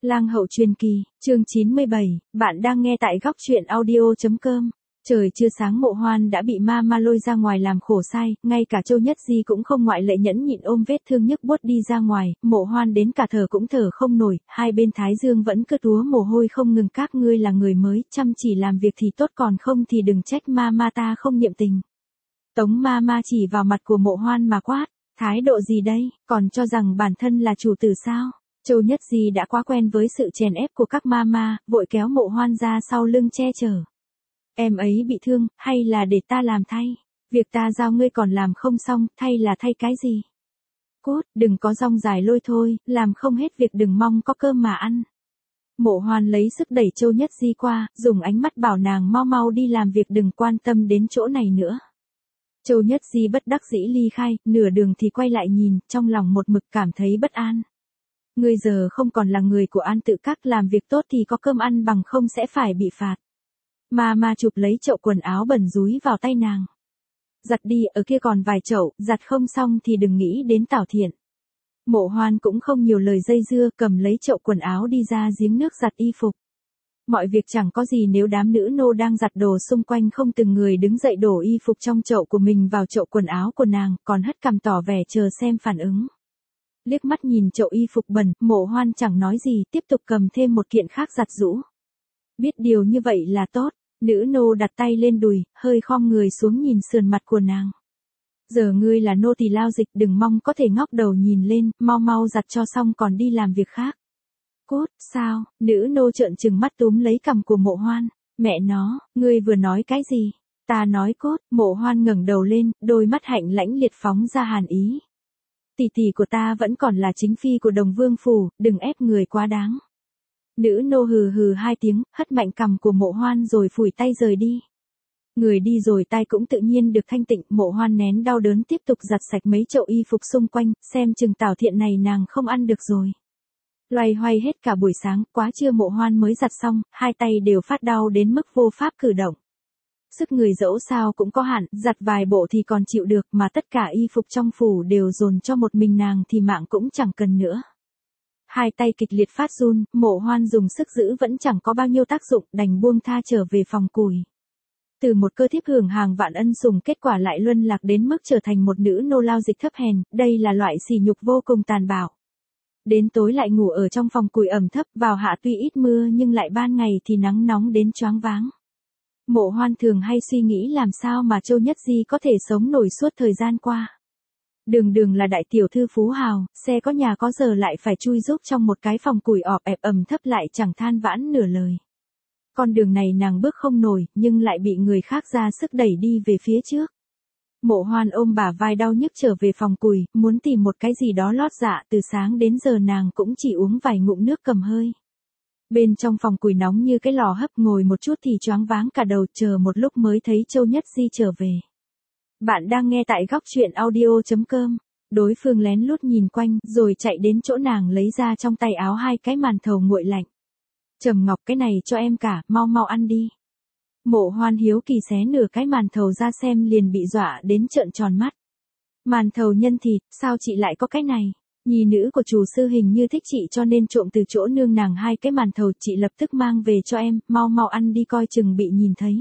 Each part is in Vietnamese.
Lang hậu truyền kỳ, chương 97, bạn đang nghe tại góc truyện audio.com. Trời chưa sáng Mộ Hoan đã bị ma lôi ra ngoài làm khổ sai, ngay cả Châu Nhất Di cũng không ngoại lệ nhẫn nhịn ôm vết thương nhức buốt đi ra ngoài, Mộ Hoan đến cả thở cũng thở không nổi, hai bên thái dương vẫn cứ túa mồ hôi không ngừng. Các ngươi là người mới, chăm chỉ làm việc thì tốt, còn không thì đừng trách ma ta không niệm tình. Tống ma chỉ vào mặt của Mộ Hoan mà quát, thái độ gì đây, còn cho rằng bản thân là chủ tử sao? Châu Nhất Di đã quá quen với sự chèn ép của các ma, vội kéo Mộ Hoan ra sau lưng che chở. Em ấy bị thương, hay là để ta làm thay? Việc ta giao ngươi còn làm không xong, thay là thay cái gì? Cốt, đừng có rong dài lôi thôi, làm không hết việc đừng mong có cơm mà ăn. Mộ Hoan lấy sức đẩy Châu Nhất Di qua, dùng ánh mắt bảo nàng mau đi làm việc, đừng quan tâm đến chỗ này nữa. Châu Nhất Di bất đắc dĩ ly khai, nửa đường thì quay lại nhìn, trong lòng một mực cảm thấy bất an. Ngươi giờ không còn là người của An Tự Các, làm việc tốt thì có cơm ăn, bằng không sẽ phải bị phạt. Ma chụp lấy chậu quần áo bẩn dúi vào tay nàng. Giặt đi, ở kia còn vài chậu, giặt không xong thì đừng nghĩ đến Tảo Thiện. Mộ Hoan cũng không nhiều lời dây dưa, cầm lấy chậu quần áo đi ra giếng nước giặt y phục. Mọi việc chẳng có gì nếu đám nữ nô đang giặt đồ xung quanh không từng người đứng dậy đổ y phục trong chậu của mình vào chậu quần áo của nàng, còn hất cằm tỏ vẻ chờ xem phản ứng. Liếc mắt nhìn chậu y phục bẩn, Mộ Hoan chẳng nói gì, tiếp tục cầm thêm một kiện khác giặt giũ. Biết điều như vậy là tốt, nữ nô đặt tay lên đùi, hơi khom người xuống nhìn sườn mặt của nàng. Giờ ngươi là nô tỳ lao dịch, đừng mong có thể ngóc đầu nhìn lên, mau giặt cho xong còn đi làm việc khác. Cốt, sao? Nữ nô trợn trừng mắt túm lấy cằm của Mộ Hoan. Mẹ nó, ngươi vừa nói cái gì? Ta nói cốt. Mộ Hoan ngẩng đầu lên, đôi mắt hạnh lãnh liệt phóng ra hàn ý. Tỷ của ta vẫn còn là chính phi của Đồng Vương phủ, đừng ép người quá đáng. Nữ nô hừ hai tiếng, hất mạnh cằm của Mộ Hoan rồi phủi tay rời đi. Người đi rồi tai cũng tự nhiên được thanh tịnh. Mộ Hoan nén đau đớn tiếp tục giặt sạch mấy chậu y phục xung quanh, xem chừng Tảo Thiện này nàng không ăn được rồi. Loay hoay hết cả buổi sáng, quá trưa Mộ Hoan mới giặt xong, hai tay đều phát đau đến mức vô pháp cử động. Sức người dẫu sao cũng có hạn, giặt vài bộ thì còn chịu được, mà tất cả y phục trong phủ đều dồn cho một mình nàng thì mạng cũng chẳng cần nữa. Hai tay kịch liệt phát run, Mộ Hoan dùng sức giữ vẫn chẳng có bao nhiêu tác dụng, đành buông tha trở về phòng củi. Từ một cơ thiếp hưởng hàng vạn ân sủng, kết quả lại luân lạc đến mức trở thành một nữ nô lao dịch thấp hèn, đây là loại sỉ nhục vô cùng tàn bạo. Đến tối lại ngủ ở trong phòng củi ẩm thấp, vào hạ tuy ít mưa nhưng lại ban ngày thì nắng nóng đến choáng váng. Mộ Hoan thường hay suy nghĩ làm sao mà Châu Nhất Di có thể sống nổi suốt thời gian qua. Đường là đại tiểu thư phú hào, xe có nhà có giờ lại phải chui rúc trong một cái phòng củi ọp ẹp ẩm thấp, lại chẳng than vãn nửa lời. Con đường này nàng bước không nổi, nhưng lại bị người khác ra sức đẩy đi về phía trước. Mộ Hoan ôm bả vai đau nhức trở về phòng củi, muốn tìm một cái gì đó lót dạ, từ sáng đến giờ nàng cũng chỉ uống vài ngụm nước cầm hơi. Bên trong phòng củi nóng như cái lò hấp, ngồi một chút thì choáng váng cả đầu, chờ một lúc mới thấy Châu Nhất Di trở về. Bạn đang nghe tại góc truyện audio.com. Đối phương lén lút nhìn quanh, rồi chạy đến chỗ nàng lấy ra trong tay áo hai cái màn thầu nguội lạnh. Trầm Ngọc, cái này cho em cả, mau ăn đi. Mộ Hoan hiếu kỳ xé nửa cái màn thầu ra xem, liền bị dọa đến trợn tròn mắt. Màn thầu nhân thịt, sao chị lại có cái này? Nhi nữ của chủ sư hình như thích chị cho nên trộm từ chỗ nương nàng hai cái màn thầu, chị lập tức mang về cho em, mau ăn đi coi chừng bị nhìn thấy.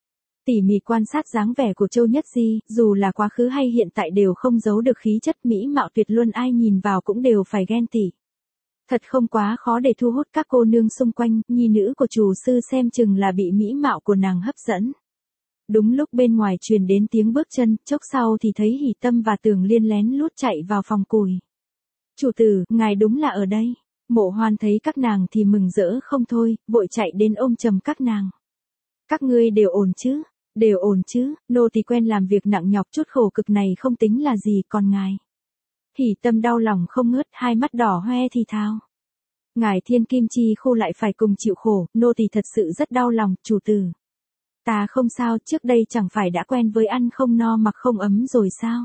Tỉ mỉ quan sát dáng vẻ của Châu Nhất Di, dù là quá khứ hay hiện tại đều không giấu được khí chất mỹ mạo tuyệt luân, ai nhìn vào cũng đều phải ghen tị. Thật không quá khó để thu hút các cô nương xung quanh, nhi nữ của chủ sư xem chừng là bị mỹ mạo của nàng hấp dẫn. Đúng lúc bên ngoài truyền đến tiếng bước chân, chốc sau thì thấy Hỉ Tâm và Tường Liên lén lút chạy vào phòng củi. Chủ tử, ngài đúng là ở đây. Mộ Hoan thấy các nàng thì mừng rỡ không thôi, vội chạy đến ôm chầm các nàng. Các ngươi đều ổn chứ? Đều ổn chứ, nô tỳ quen làm việc nặng nhọc, chút khổ cực này không tính là gì, còn ngài. Hỉ Tâm đau lòng không ngớt, hai mắt đỏ hoe thì thào. Ngài Thiên Kim Chi Khu lại phải cùng chịu khổ, nô tỳ thật sự rất đau lòng, chủ tử. Ta không sao, trước đây chẳng phải đã quen với ăn không no mặc không ấm rồi sao?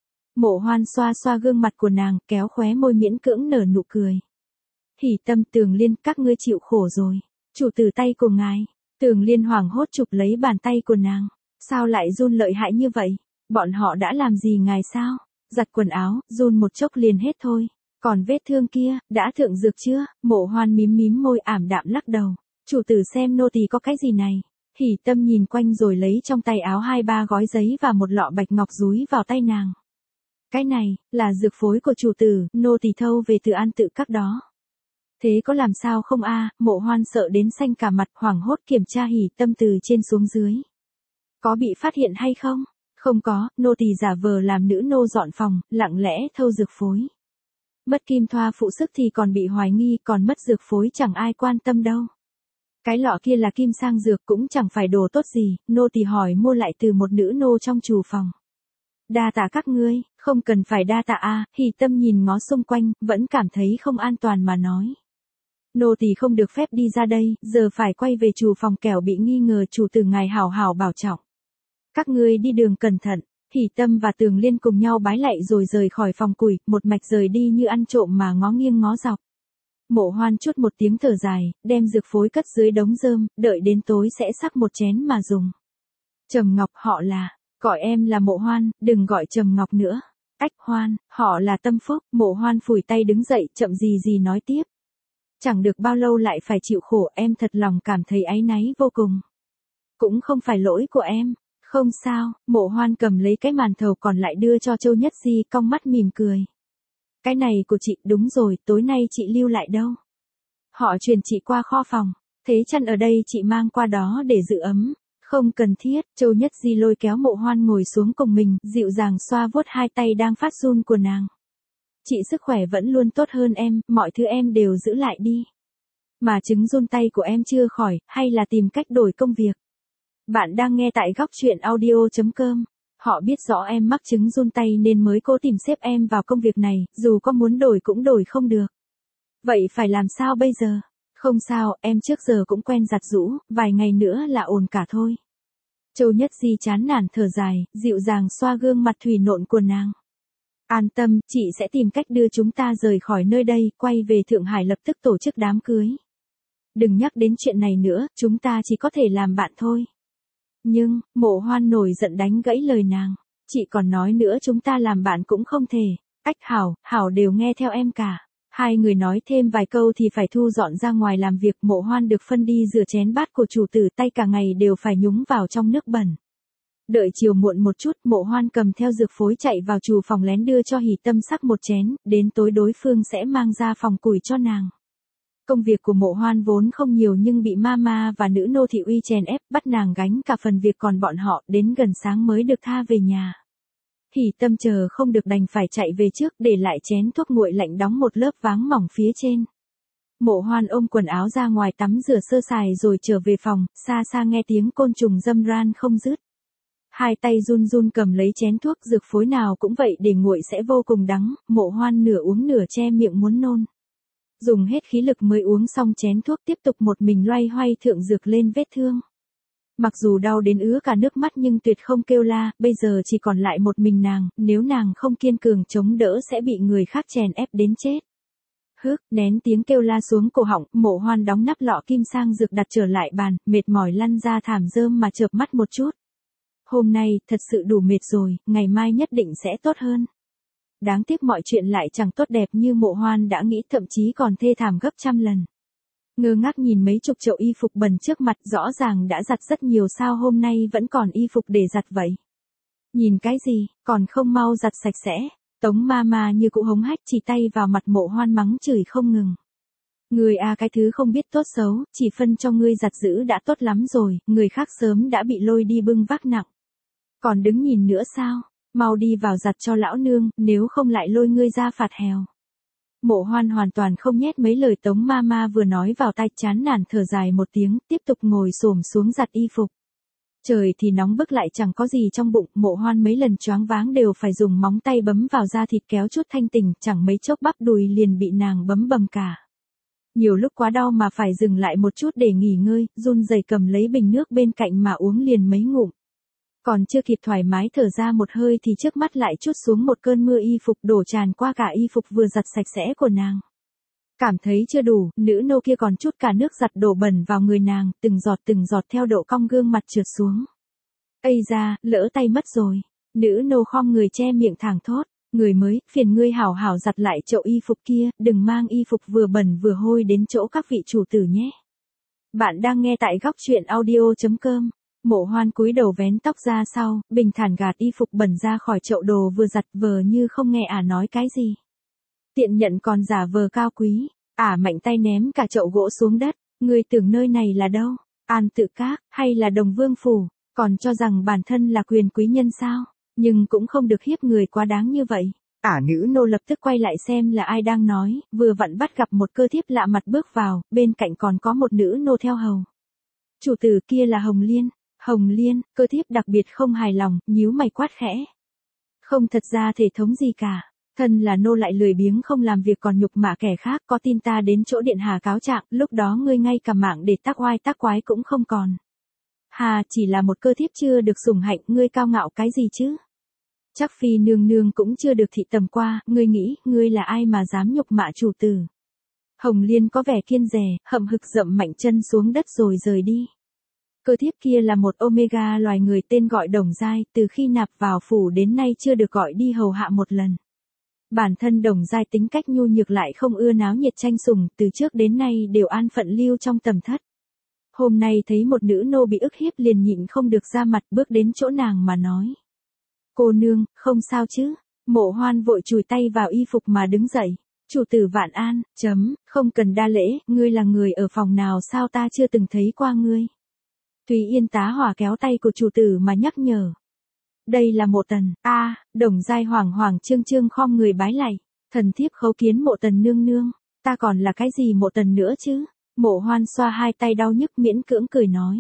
Mộ Hoan xoa gương mặt của nàng, kéo khóe môi miễn cưỡng nở nụ cười. Hỉ Tâm, Tường Liên, các ngươi chịu khổ rồi. Chủ tử, tay của ngài. Tường Liên hoảng hốt chụp lấy bàn tay của nàng. Sao lại run lợi hại như vậy? Bọn họ đã làm gì ngài sao? Giặt quần áo, run một chốc liền hết thôi. Còn vết thương kia, đã thượng dược chưa? Mộ Hoan mím mím môi ảm đạm lắc đầu. Chủ tử xem nô tỳ có cái gì này. Hỉ Tâm nhìn quanh rồi lấy trong tay áo 2-3 gói giấy và một lọ bạch ngọc dúi vào tay nàng. Cái này, là dược phối của chủ tử, nô tỳ thâu về từ An Tự Các đó. Thế có làm sao không a? Mộ Hoan sợ đến xanh cả mặt, hoảng hốt kiểm tra Hỉ Tâm từ trên xuống dưới. Có bị phát hiện hay không? Không có, nô tỳ giả vờ làm nữ nô dọn phòng, lặng lẽ thâu dược phối. Mất kim thoa phụ sức thì còn bị hoài nghi, còn mất dược phối chẳng ai quan tâm đâu. Cái lọ kia là kim sang dược cũng chẳng phải đồ tốt gì, nô tỳ hỏi mua lại từ một nữ nô trong trù phòng. Đa tạ các ngươi, không cần phải đa tạ a. Hỉ Tâm nhìn ngó xung quanh, vẫn cảm thấy không an toàn mà nói. Nô tỳ không được phép đi ra đây, giờ phải quay về trù phòng kẻo bị nghi ngờ chủ tử ngài hảo hảo bảo trọng. Các ngươi đi đường cẩn thận. Hỉ Tâm và Tường Liên cùng nhau bái lạy rồi rời khỏi phòng củi, một mạch rời đi như ăn trộm mà ngó nghiêng ngó dọc. Mộ Hoan chút một tiếng thở dài, đem dược phối cất dưới đống rơm, đợi đến tối sẽ sắc một chén mà dùng. Trầm Ngọc họ là, gọi em là Mộ Hoan, đừng gọi Trầm Ngọc nữa. Ách Hoan, họ là Tâm Phúc. Mộ Hoan phủi tay đứng dậy, chậm gì nói tiếp. Chẳng được bao lâu lại phải chịu khổ, em thật lòng cảm thấy áy náy vô cùng. Cũng không phải lỗi của em. Không sao, Mộ Hoan cầm lấy cái màn thầu còn lại đưa cho Châu Nhất Di, cong mắt mỉm cười. Cái này của chị, đúng rồi, tối nay chị lưu lại đâu? Họ truyền chị qua kho phòng, thế chăn ở đây chị mang qua đó để giữ ấm. Không cần thiết. Châu Nhất Di lôi kéo Mộ Hoan ngồi xuống cùng mình, dịu dàng xoa vuốt hai tay đang phát run của nàng. Chị sức khỏe vẫn luôn tốt hơn em, mọi thứ em đều giữ lại đi. Mà chứng run tay của em chưa khỏi, hay là tìm cách đổi công việc? Bạn đang nghe tại góc truyện audio.com. Họ biết rõ em mắc chứng run tay nên mới cố tìm xếp em vào công việc này, dù có muốn đổi cũng đổi không được. Vậy phải làm sao bây giờ? Không sao, em trước giờ cũng quen giặt giũ, vài ngày nữa là ổn cả thôi. Châu Nhất Di chán nản thở dài, dịu dàng xoa gương mặt thủy nộn của nàng. An tâm, chị sẽ tìm cách đưa chúng ta rời khỏi nơi đây, quay về Thượng Hải lập tức tổ chức đám cưới. Đừng nhắc đến chuyện này nữa, chúng ta chỉ có thể làm bạn thôi. Nhưng, Mộ Hoan nổi giận đánh gãy lời nàng. Chị còn nói nữa chúng ta làm bạn cũng không thể. Ách Hảo đều nghe theo em cả. Hai người nói thêm vài câu thì phải thu dọn ra ngoài làm việc. Mộ Hoan được phân đi rửa chén bát của chủ tử, tay cả ngày đều phải nhúng vào trong nước bẩn. Đợi chiều muộn một chút, Mộ Hoan cầm theo dược phối chạy vào trù phòng lén đưa cho Hỉ Tâm sắc một chén, đến tối đối phương sẽ mang ra phòng củi cho nàng. Công việc của Mộ Hoan vốn không nhiều nhưng bị mama và nữ nô thị uy chèn ép, bắt nàng gánh cả phần việc còn bọn họ, đến gần sáng mới được tha về nhà. Hỉ Tâm chờ không được đành phải chạy về trước, để lại chén thuốc nguội lạnh đóng một lớp váng mỏng phía trên. Mộ Hoan ôm quần áo ra ngoài tắm rửa sơ sài rồi trở về phòng, xa xa nghe tiếng côn trùng râm ran không dứt. Hai tay run run cầm lấy chén thuốc, dược phối nào cũng vậy, để nguội sẽ vô cùng đắng. Mộ Hoan nửa uống nửa che miệng muốn nôn. Dùng hết khí lực mới uống xong chén thuốc, tiếp tục một mình loay hoay thượng dược lên vết thương. Mặc dù đau đến ứa cả nước mắt nhưng tuyệt không kêu la, bây giờ chỉ còn lại một mình nàng, nếu nàng không kiên cường chống đỡ sẽ bị người khác chèn ép đến chết. Nén tiếng kêu la xuống cổ họng, Mộ Hoan đóng nắp lọ kim sang dược đặt trở lại bàn, mệt mỏi lăn ra thảm rơm mà chợp mắt một chút. Hôm nay, thật sự đủ mệt rồi, ngày mai nhất định sẽ tốt hơn. Đáng tiếc mọi chuyện lại chẳng tốt đẹp như Mộ Hoan đã nghĩ, thậm chí còn thê thảm gấp trăm lần. Ngơ ngác nhìn mấy chục chậu y phục bẩn trước mặt, rõ ràng đã giặt rất nhiều, sao hôm nay vẫn còn y phục để giặt vậy? Nhìn cái gì, còn không mau giặt sạch sẽ. Tống Mama như cụ hống hách chỉ tay vào mặt Mộ Hoan mắng chửi không ngừng. Người cái thứ không biết tốt xấu, chỉ phân cho ngươi giặt giữ đã tốt lắm rồi, người khác sớm đã bị lôi đi bưng vác nặng. Còn đứng nhìn nữa sao? Mau đi vào giặt cho lão nương, nếu không lại lôi ngươi ra phạt hèo. Mộ Hoan hoàn toàn không nhét mấy lời Tống Mama vừa nói vào tai, chán nản thở dài một tiếng, tiếp tục ngồi xổm xuống giặt y phục. Trời thì nóng bức lại chẳng có gì trong bụng, Mộ Hoan mấy lần choáng váng đều phải dùng móng tay bấm vào da thịt kéo chút thanh tỉnh, chẳng mấy chốc bắp đùi liền bị nàng bấm bầm cả. Nhiều lúc quá đau mà phải dừng lại một chút để nghỉ ngơi, run rẩy cầm lấy bình nước bên cạnh mà uống liền mấy ngụm. Còn chưa kịp thoải mái thở ra một hơi thì trước mắt lại trút xuống một cơn mưa y phục, đổ tràn qua cả y phục vừa giặt sạch sẽ của nàng. Cảm thấy chưa đủ, nữ nô kia còn chút cả nước giặt đổ bẩn vào người nàng, từng giọt theo độ cong gương mặt trượt xuống. Ây da, lỡ tay mất rồi. Nữ nô khom người che miệng thảng thốt. Người mới, phiền ngươi hảo hảo giặt lại chậu y phục kia, đừng mang y phục vừa bẩn vừa hôi đến chỗ các vị chủ tử nhé. Bạn đang nghe tại góc truyện audio.com. Mộ Hoan cúi đầu vén tóc ra sau, bình thản gạt y phục bẩn ra khỏi chậu đồ vừa giặt, vờ như không nghe nói cái gì. Tiện nhận còn giả vờ cao quý, mạnh tay ném cả chậu gỗ xuống đất. Ngươi tưởng nơi này là đâu? An Tự Các, hay là Đồng Vương Phủ, còn cho rằng bản thân là quyền quý nhân sao? Nhưng cũng không được hiếp người quá đáng như vậy. Nữ nô lập tức quay lại xem là ai đang nói, vừa vặn bắt gặp một cơ thiếp lạ mặt bước vào, bên cạnh còn có một nữ nô theo hầu. Chủ tử kia là Hồng Liên. Hồng Liên, cơ thiếp đặc biệt không hài lòng, nhíu mày quát khẽ. Không, thật ra thể thống gì cả. Thân là nô lại lười biếng không làm việc còn nhục mạ kẻ khác, có tin ta đến chỗ điện hạ cáo trạng, lúc đó ngươi ngay cả mạng để tác oai tác quái cũng không còn. Hà, chỉ là một cơ thiếp chưa được sủng hạnh, ngươi cao ngạo cái gì chứ? Chắc phi nương nương cũng chưa được thị tầm qua, ngươi nghĩ, ngươi là ai mà dám nhục mạ chủ tử? Hồng Liên có vẻ kiên dè, hậm hực dậm mạnh chân xuống đất rồi rời đi. Cơ thiếp kia là một omega loài người tên gọi Đồng Giai, từ khi nạp vào phủ đến nay chưa được gọi đi hầu hạ một lần. Bản thân Đồng Giai tính cách nhu nhược lại không ưa náo nhiệt tranh sủng, từ trước đến nay đều an phận lưu trong tầm thất. Hôm nay thấy một nữ nô bị ức hiếp liền nhịn không được ra mặt, bước đến chỗ nàng mà nói. Cô nương, không sao chứ? Mộ Hoan vội chùi tay vào y phục mà đứng dậy. Chủ tử vạn an, không cần đa lễ, ngươi là người ở phòng nào sao ta chưa từng thấy qua ngươi. Thúy Yên tá hỏa kéo tay của chủ tử mà nhắc nhở. Đây là Mộ Tần. Đồng Giai hoảng hoảng trương trương khom người bái lạy. Thần thiếp khấu kiến Mộ Tần nương nương. Ta còn là cái gì Mộ Tần nữa chứ? Mộ Hoan xoa hai tay đau nhức miễn cưỡng cười nói.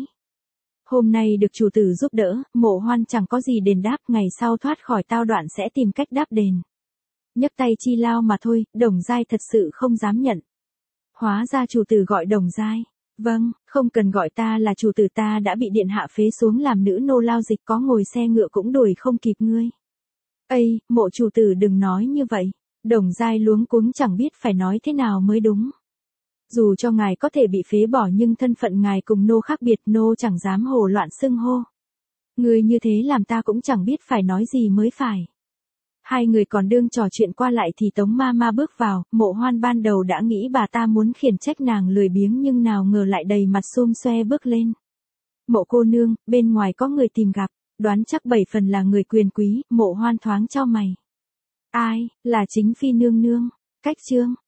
Hôm nay được chủ tử giúp đỡ, Mộ Hoan chẳng có gì đền đáp, ngày sau thoát khỏi tao đoạn sẽ tìm cách đáp đền. Nhấc tay chi lao mà thôi, Đồng Giai thật sự không dám nhận. Hóa ra chủ tử gọi Đồng Giai. Vâng, không cần gọi ta là chủ tử, ta đã bị điện hạ phế xuống làm nữ nô lao dịch, có ngồi xe ngựa cũng đuổi không kịp ngươi. Ây, Mộ chủ tử đừng nói như vậy. Đồng Giai luống cuống chẳng biết phải nói thế nào mới đúng. Dù cho ngài có thể bị phế bỏ nhưng thân phận ngài cùng nô khác biệt, nô chẳng dám hồ loạn xưng hô. Ngươi như thế làm ta cũng chẳng biết phải nói gì mới phải. Hai người còn đương trò chuyện qua lại thì Tống ma bước vào, Mộ Hoan ban đầu đã nghĩ bà ta muốn khiển trách nàng lười biếng nhưng nào ngờ lại đầy mặt xum xoe bước lên. Mộ cô nương, bên ngoài có người tìm gặp, đoán chắc 7 phần là người quyền quý. Mộ Hoan thoáng chau mày. Ai, là chính phi nương nương. Cách chương,